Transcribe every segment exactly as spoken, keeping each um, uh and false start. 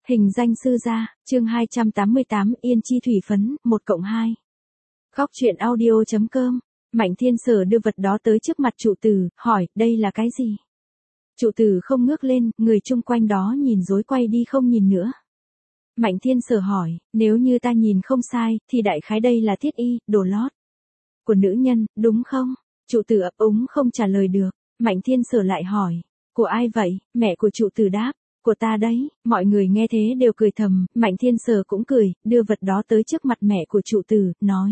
Hình danh sư gia, chương hai trăm tám mươi tám Yên Chi Thủy Phấn, một cộng hai. Góc truyện audio.com, Mạnh Thiên Sở đưa vật đó tới trước mặt trụ tử, hỏi, đây là cái gì? Trụ tử không ngước lên, người chung quanh đó nhìn rối quay đi không nhìn nữa. Mạnh Thiên Sở hỏi, nếu như ta nhìn không sai, thì đại khái đây là thiết y, đồ lót của nữ nhân, đúng không? Trụ tử ấp úng không trả lời được. Mạnh Thiên Sở lại hỏi, của ai vậy? Mẹ của trụ tử đáp, của ta đấy. Mọi người nghe thế đều cười thầm, Mạnh Thiên Sở cũng cười, đưa vật đó tới trước mặt mẹ của trụ tử, nói.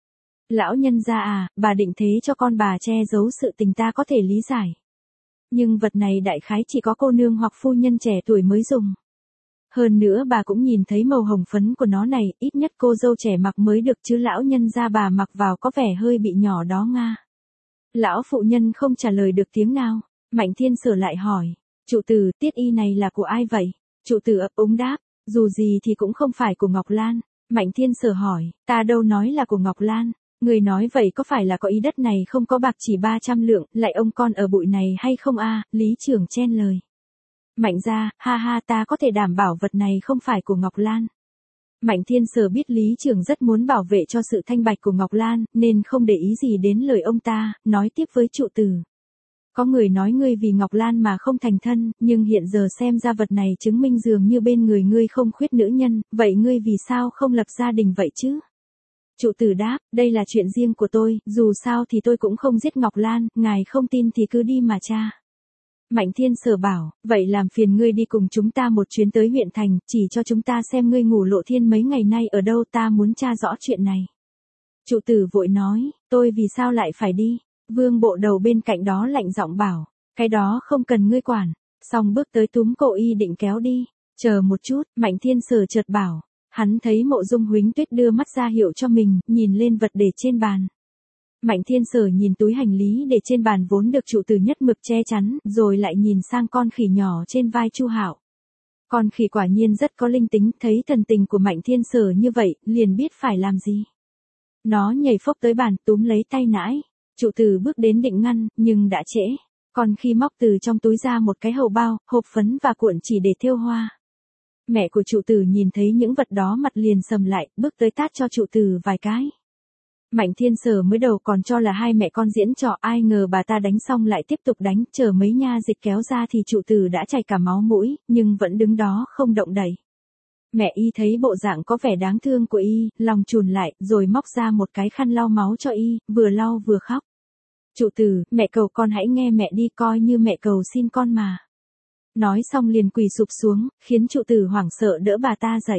Lão nhân gia à, bà định thế cho con bà che giấu sự tình ta có thể lý giải. Nhưng vật này đại khái chỉ có cô nương hoặc phu nhân trẻ tuổi mới dùng. Hơn nữa bà cũng nhìn thấy màu hồng phấn của nó này, ít nhất cô dâu trẻ mặc mới được chứ lão nhân gia bà mặc vào có vẻ hơi bị nhỏ đó nga. Lão phụ nhân không trả lời được tiếng nào. Mạnh Thiên Sở lại hỏi, trụ tử, tiết y này là của ai vậy? Trụ tử ấp úng đáp, dù gì thì cũng không phải của Ngọc Lan. Mạnh Thiên Sở hỏi, ta đâu nói là của Ngọc Lan. Người nói vậy có phải là có ý đất này không có bạc chỉ ba trăm lượng, lại ông con ở bụi này hay không a? Lý trưởng chen lời. Mạnh gia, ha ha, ta có thể đảm bảo vật này không phải của Ngọc Lan. Mạnh Thiên Sở biết Lý trưởng rất muốn bảo vệ cho sự thanh bạch của Ngọc Lan, nên không để ý gì đến lời ông ta, nói tiếp với trụ tử. Có người nói ngươi vì Ngọc Lan mà không thành thân, nhưng hiện giờ xem ra vật này chứng minh dường như bên người ngươi không khuyết nữ nhân, vậy ngươi vì sao không lập gia đình vậy chứ? Trụ tử đáp, đây là chuyện riêng của tôi, dù sao thì tôi cũng không giết Ngọc Lan, ngài không tin thì cứ đi mà tra. Mạnh Thiên Sở bảo, vậy làm phiền ngươi đi cùng chúng ta một chuyến tới huyện thành, chỉ cho chúng ta xem ngươi ngủ lộ thiên mấy ngày nay ở đâu, ta muốn tra rõ chuyện này. Trụ tử vội nói, tôi vì sao lại phải đi? Vương bộ đầu bên cạnh đó lạnh giọng bảo, cái đó không cần ngươi quản. Xong bước tới túm cô y định kéo đi. Chờ một chút, Mạnh Thiên Sở chợt bảo. Hắn thấy Mộ Dung Huỳnh Tuyết đưa mắt ra hiệu cho mình, nhìn lên vật để trên bàn. Mạnh Thiên Sở nhìn túi hành lý để trên bàn vốn được trụ tử nhất mực che chắn, rồi lại nhìn sang con khỉ nhỏ trên vai Chu Hạo. Con khỉ quả nhiên rất có linh tính, thấy thần tình của Mạnh Thiên Sở như vậy, liền biết phải làm gì. Nó nhảy phốc tới bàn, túm lấy tay nãi. Trụ tử bước đến định ngăn, nhưng đã trễ. Còn khi móc từ trong túi ra một cái hầu bao, hộp phấn và cuộn chỉ để thêu hoa. Mẹ của trụ tử nhìn thấy những vật đó mặt liền sầm lại, bước tới tát cho trụ tử vài cái. Mạnh Thiên Sở mới đầu còn cho là hai mẹ con diễn trò, ai ngờ bà ta đánh xong lại tiếp tục đánh, chờ mấy nha dịch kéo ra thì trụ tử đã chảy cả máu mũi, nhưng vẫn đứng đó không động đậy. Mẹ y thấy bộ dạng có vẻ đáng thương của y, lòng chùn lại, rồi móc ra một cái khăn lau máu cho y, vừa lau vừa khóc. Trụ tử, mẹ cầu con hãy nghe mẹ đi, coi như mẹ cầu xin con mà. Nói xong liền quỳ sụp xuống, khiến trụ tử hoảng sợ đỡ bà ta dậy.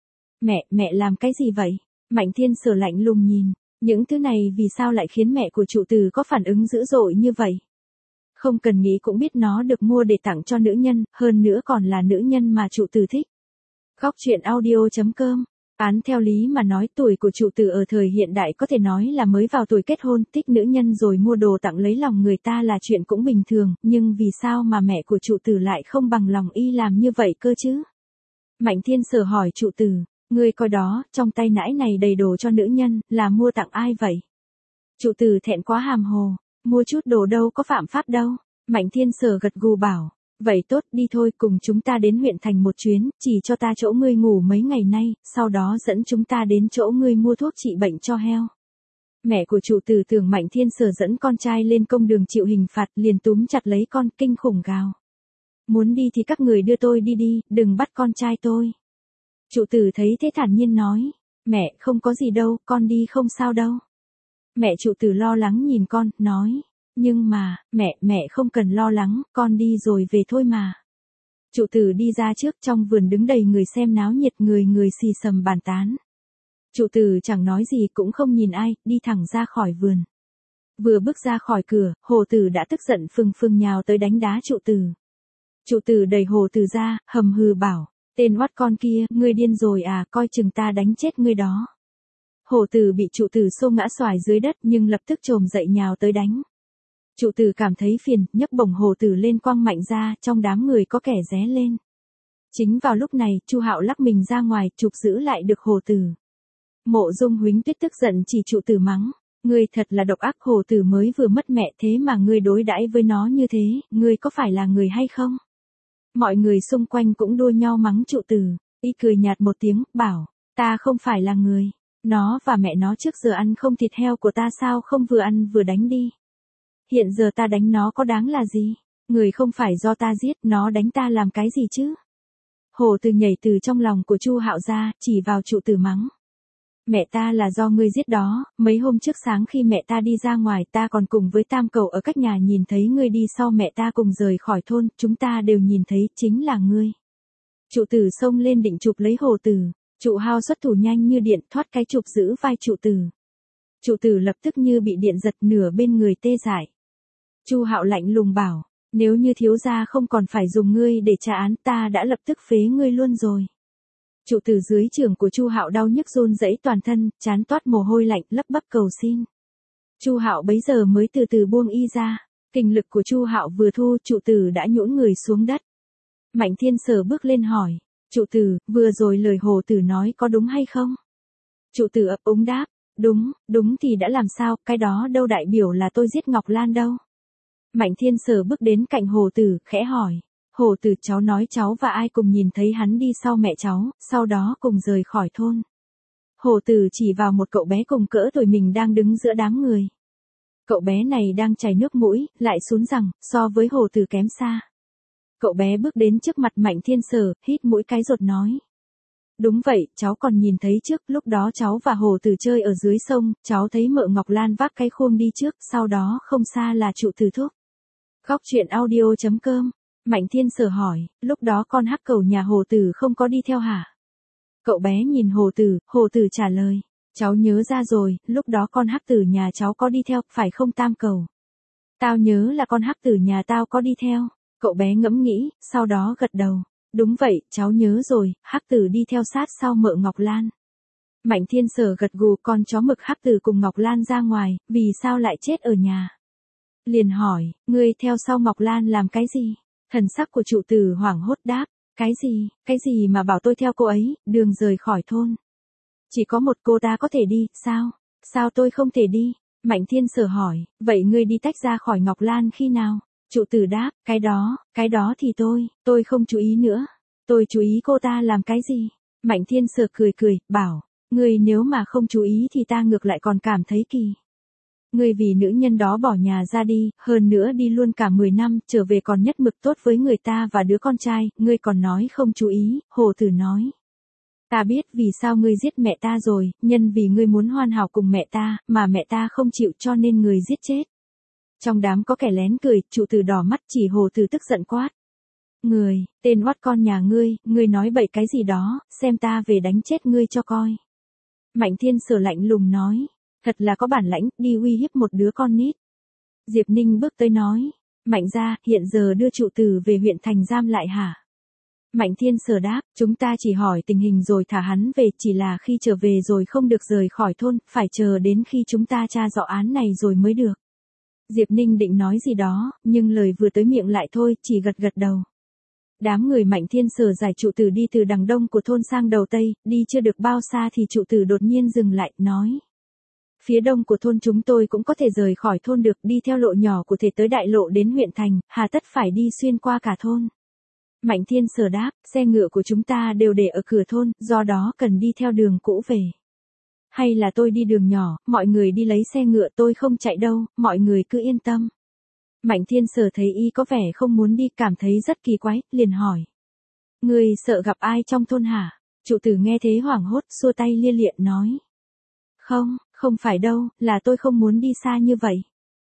Mẹ, mẹ làm cái gì vậy? Mạnh Thiên Sở lạnh lùng nhìn. Những thứ này vì sao lại khiến mẹ của trụ tử có phản ứng dữ dội như vậy? Không cần nghĩ cũng biết nó được mua để tặng cho nữ nhân, hơn nữa còn là nữ nhân mà trụ tử thích. Góc truyện audio.com, án theo lý mà nói tuổi của trụ tử ở thời hiện đại có thể nói là mới vào tuổi kết hôn, thích nữ nhân rồi mua đồ tặng lấy lòng người ta là chuyện cũng bình thường, nhưng vì sao mà mẹ của trụ tử lại không bằng lòng y làm như vậy cơ chứ? Mạnh Thiên Sở hỏi trụ tử. Ngươi coi đó, trong tay nãi này đầy đồ cho nữ nhân, là mua tặng ai vậy? Trụ tử thẹn quá hàm hồ, mua chút đồ đâu có phạm pháp đâu. Mạnh Thiên Sở gật gù bảo, vậy tốt, đi thôi, cùng chúng ta đến huyện thành một chuyến, chỉ cho ta chỗ ngươi ngủ mấy ngày nay, sau đó dẫn chúng ta đến chỗ ngươi mua thuốc trị bệnh cho heo. Mẹ của trụ tử tưởng Mạnh Thiên Sở dẫn con trai lên công đường chịu hình phạt, liền túm chặt lấy con, kinh khủng gào. Muốn đi thì các người đưa tôi đi đi, đừng bắt con trai tôi. Trụ tử thấy thế thản nhiên nói, mẹ, không có gì đâu, con đi không sao đâu. Mẹ trụ tử lo lắng nhìn con, nói, nhưng mà, mẹ, mẹ không cần lo lắng, con đi rồi về thôi mà. Trụ tử đi ra trước, trong vườn đứng đầy người xem náo nhiệt, người người xì xầm bàn tán. Trụ tử chẳng nói gì cũng không nhìn ai, đi thẳng ra khỏi vườn. Vừa bước ra khỏi cửa, hồ tử đã tức giận phừng phừng nhào tới đánh đá trụ tử. Trụ tử đẩy hồ tử ra, hầm hừ bảo. Tên oắt con kia, ngươi điên rồi à, coi chừng ta đánh chết ngươi đó. Hồ tử bị trụ tử xô ngã xoài dưới đất nhưng lập tức trồm dậy nhào tới đánh. Trụ tử cảm thấy phiền, nhấc bổng hồ tử lên quăng mạnh ra, trong đám người có kẻ ré lên. Chính vào lúc này, Chu Hạo lắc mình ra ngoài, chụp giữ lại được hồ tử. Mộ Dung Huỳnh Tuyết tức giận chỉ trụ tử mắng, ngươi thật là độc ác, hồ tử mới vừa mất mẹ thế mà ngươi đối đãi với nó như thế, ngươi có phải là người hay không? Mọi người xung quanh cũng đua nhau mắng trụ tử, y cười nhạt một tiếng, bảo, ta không phải là người. Nó và mẹ nó trước giờ ăn không thịt heo của ta sao không vừa ăn vừa đánh đi. Hiện giờ ta đánh nó có đáng là gì? Người không phải do ta giết, nó đánh ta làm cái gì chứ? Hồ Từ nhảy từ trong lòng của Chu Hạo ra, chỉ vào trụ tử mắng. Mẹ ta là do ngươi giết đó, mấy hôm trước sáng khi mẹ ta đi ra ngoài ta còn cùng với Tam Cầu ở cách nhà nhìn thấy ngươi đi sau mẹ ta cùng rời khỏi thôn, chúng ta đều nhìn thấy chính là ngươi. Trụ tử xông lên định chụp lấy Hồ Tử, trụ Hao xuất thủ nhanh như điện thoát cái chụp giữ vai trụ tử. Trụ tử lập tức như bị điện giật nửa bên người tê dại. Chu Hạo lạnh lùng bảo, nếu như thiếu gia không còn phải dùng ngươi để trả án ta đã lập tức phế ngươi luôn rồi. Trụ tử dưới trưởng của Chu Hạo đau nhức run rẩy toàn thân, trán toát mồ hôi lạnh, lắp bắp cầu xin. Chu Hạo bấy giờ mới từ từ buông y ra, kình lực của Chu Hạo vừa thu, trụ tử đã nhũn người xuống đất. Mạnh Thiên Sở bước lên hỏi, trụ tử, vừa rồi lời Hồ Tử nói có đúng hay không? Trụ tử ấp úng đáp, đúng, đúng thì đã làm sao, cái đó đâu đại biểu là tôi giết Ngọc Lan đâu. Mạnh Thiên Sở bước đến cạnh Hồ Tử, khẽ hỏi. Hồ Tử, cháu nói cháu và ai cùng nhìn thấy hắn đi sau mẹ cháu, sau đó cùng rời khỏi thôn. Hồ Tử chỉ vào một cậu bé cùng cỡ tuổi mình đang đứng giữa đám người. Cậu bé này đang chảy nước mũi, lại sún rằng, so với Hồ Tử kém xa. Cậu bé bước đến trước mặt Mạnh Thiên Sở, hít mũi cái rột nói. Đúng vậy, cháu còn nhìn thấy trước, lúc đó cháu và Hồ Tử chơi ở dưới sông, cháu thấy mợ Ngọc Lan vác cái khuôn đi trước, sau đó không xa là trụ tử thúc. Góc truyện audio chấm com. Mạnh Thiên Sở hỏi, lúc đó con hắc cầu nhà Hồ Tử không có đi theo hả? Cậu bé nhìn Hồ Tử, Hồ Tử trả lời, cháu nhớ ra rồi, lúc đó con hắc tử nhà cháu có đi theo, phải không Tam Cầu? Tao nhớ là con hắc tử nhà tao có đi theo. Cậu bé ngẫm nghĩ, sau đó gật đầu. Đúng vậy, cháu nhớ rồi, hắc tử đi theo sát sau mợ Ngọc Lan. Mạnh Thiên Sở gật gù, con chó mực hắc tử cùng Ngọc Lan ra ngoài, vì sao lại chết ở nhà? Liền hỏi, ngươi theo sau Ngọc Lan làm cái gì? Thần sắc của trụ tử hoảng hốt đáp, cái gì, cái gì mà bảo tôi theo cô ấy, đường rời khỏi thôn. Chỉ có một cô ta có thể đi, sao? Sao tôi không thể đi? Mạnh Thiên Sở hỏi, vậy ngươi đi tách ra khỏi Ngọc Lan khi nào? Trụ tử đáp, cái đó, cái đó thì tôi, tôi không chú ý nữa. Tôi chú ý cô ta làm cái gì? Mạnh Thiên Sở cười cười, bảo, ngươi nếu mà không chú ý thì ta ngược lại còn cảm thấy kỳ. Ngươi vì nữ nhân đó bỏ nhà ra đi, hơn nữa đi luôn cả mười năm, trở về còn nhất mực tốt với người ta và đứa con trai, ngươi còn nói không chú ý, Hồ Tử nói. Ta biết vì sao ngươi giết mẹ ta rồi, nhân vì ngươi muốn hoàn hảo cùng mẹ ta, mà mẹ ta không chịu cho nên ngươi giết chết. Trong đám có kẻ lén cười, trụ tử đỏ mắt chỉ Hồ Tử tức giận quát. Người, tên oắt con nhà ngươi, ngươi nói bậy cái gì đó, xem ta về đánh chết ngươi cho coi. Mạnh Thiên Sở lạnh lùng nói. Thật là có bản lãnh, đi uy hiếp một đứa con nít. Diệp Ninh bước tới nói. Mạnh gia, hiện giờ đưa trụ tử về huyện thành giam lại hả? Mạnh Thiên Sở đáp, chúng ta chỉ hỏi tình hình rồi thả hắn về, chỉ là khi trở về rồi không được rời khỏi thôn, phải chờ đến khi chúng ta tra rõ án này rồi mới được. Diệp Ninh định nói gì đó, nhưng lời vừa tới miệng lại thôi, chỉ gật gật đầu. Đám người Mạnh Thiên Sở giải trụ tử đi từ đằng đông của thôn sang đầu tây, đi chưa được bao xa thì trụ tử đột nhiên dừng lại, nói. Phía đông của thôn chúng tôi cũng có thể rời khỏi thôn được, đi theo lộ nhỏ của thể tới đại lộ đến huyện thành, hà tất phải đi xuyên qua cả thôn. Mạnh Thiên Sở đáp, xe ngựa của chúng ta đều để ở cửa thôn, do đó cần đi theo đường cũ về. Hay là tôi đi đường nhỏ, mọi người đi lấy xe ngựa, tôi không chạy đâu, mọi người cứ yên tâm. Mạnh Thiên Sở thấy y có vẻ không muốn đi, cảm thấy rất kỳ quái, liền hỏi. Người sợ gặp ai trong thôn hả? Trụ tử nghe thế hoảng hốt, xua tay lia lịa nói. Không, không phải đâu, là tôi không muốn đi xa như vậy.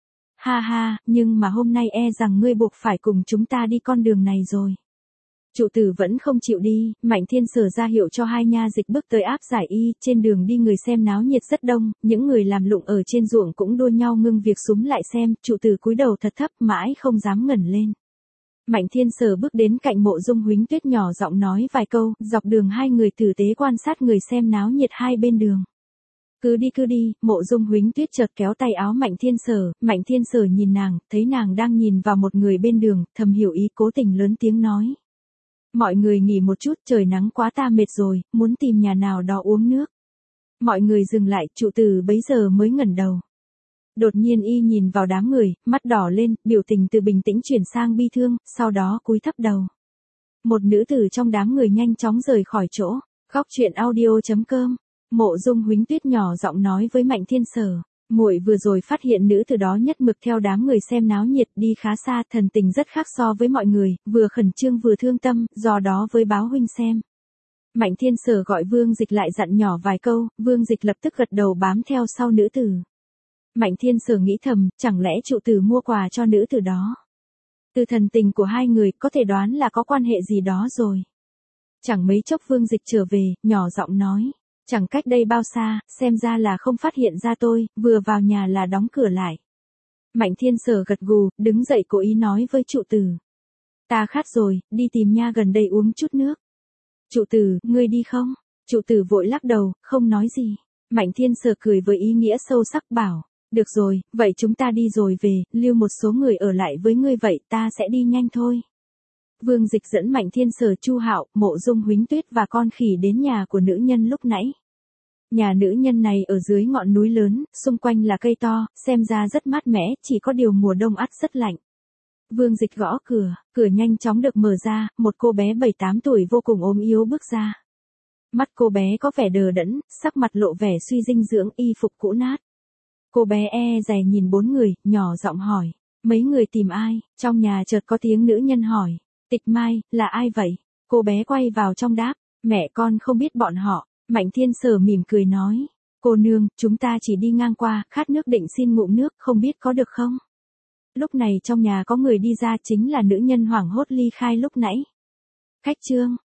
Ha ha, nhưng mà hôm nay e rằng ngươi buộc phải cùng chúng ta đi con đường này rồi. Trụ tử vẫn không chịu đi, Mạnh Thiên Sở ra hiệu cho hai nha dịch bước tới áp giải y, trên đường đi người xem náo nhiệt rất đông, những người làm lụng ở trên ruộng cũng đua nhau ngưng việc xúm lại xem, trụ tử cúi đầu thật thấp mãi không dám ngẩng lên. Mạnh Thiên Sở bước đến cạnh Mộ Dung Huính Tuyết nhỏ giọng nói vài câu, dọc đường hai người tử tế quan sát người xem náo nhiệt hai bên đường. Cứ đi cứ đi, Mộ Dung Huính Tuyết chợt kéo tay áo Mạnh Thiên Sở, Mạnh Thiên Sở nhìn nàng, thấy nàng đang nhìn vào một người bên đường, thầm hiểu ý cố tình lớn tiếng nói. Mọi người nghỉ một chút, trời nắng quá ta mệt rồi, muốn tìm nhà nào đó uống nước. Mọi người dừng lại, trụ tử bấy giờ mới ngẩng đầu. Đột nhiên y nhìn vào đám người, mắt đỏ lên, biểu tình từ bình tĩnh chuyển sang bi thương, sau đó cúi thấp đầu. Một nữ tử trong đám người nhanh chóng rời khỏi chỗ. Góc truyện audio.com. Mộ Dung Huỳnh Tuyết nhỏ giọng nói với Mạnh Thiên Sở. Muội vừa rồi phát hiện nữ tử đó nhất mực theo đám người xem náo nhiệt đi khá xa, thần tình rất khác so với mọi người, vừa khẩn trương vừa thương tâm, do đó với báo huynh xem. Mạnh Thiên Sở gọi Vương Dịch lại dặn nhỏ vài câu, Vương Dịch lập tức gật đầu bám theo sau nữ tử. Mạnh Thiên Sở nghĩ thầm, chẳng lẽ trụ tử mua quà cho nữ tử đó. Từ thần tình của hai người có thể đoán là có quan hệ gì đó rồi. Chẳng mấy chốc Vương Dịch trở về, nhỏ giọng nói. Chẳng cách đây bao xa, xem ra là không phát hiện ra tôi, vừa vào nhà là đóng cửa lại. Mạnh Thiên Sở gật gù, đứng dậy cố ý nói với trụ tử. Ta khát rồi, đi tìm nha gần đây uống chút nước. Trụ tử, ngươi đi không? Trụ tử vội lắc đầu, không nói gì. Mạnh Thiên Sở cười với ý nghĩa sâu sắc bảo. Được rồi, vậy chúng ta đi rồi về, lưu một số người ở lại với ngươi vậy, ta sẽ đi nhanh thôi. Vương Dịch dẫn Mạnh Thiên Sở, Chu Hạo, Mộ Dung Huỳnh Tuyết và con khỉ đến nhà của nữ nhân lúc nãy. Nhà nữ nhân này ở dưới ngọn núi lớn, xung quanh là cây to, xem ra rất mát mẻ, chỉ có điều mùa đông ắt rất lạnh. Vương Dịch gõ cửa, cửa nhanh chóng được mở ra, một cô bé bảy tám tuổi vô cùng ốm yếu bước ra. Mắt cô bé có vẻ đờ đẫn, sắc mặt lộ vẻ suy dinh dưỡng, y phục cũ nát. Cô bé e dè nhìn bốn người, nhỏ giọng hỏi, mấy người tìm ai? Trong nhà chợt có tiếng nữ nhân hỏi, Tịch Mai, là ai vậy? Cô bé quay vào trong đáp, mẹ con không biết bọn họ. Mạnh Thiên Sở mỉm cười nói, cô nương, chúng ta chỉ đi ngang qua, khát nước định xin ngụm nước, không biết có được không? Lúc này trong nhà có người đi ra, chính là nữ nhân hoảng hốt ly khai lúc nãy. Khách trương,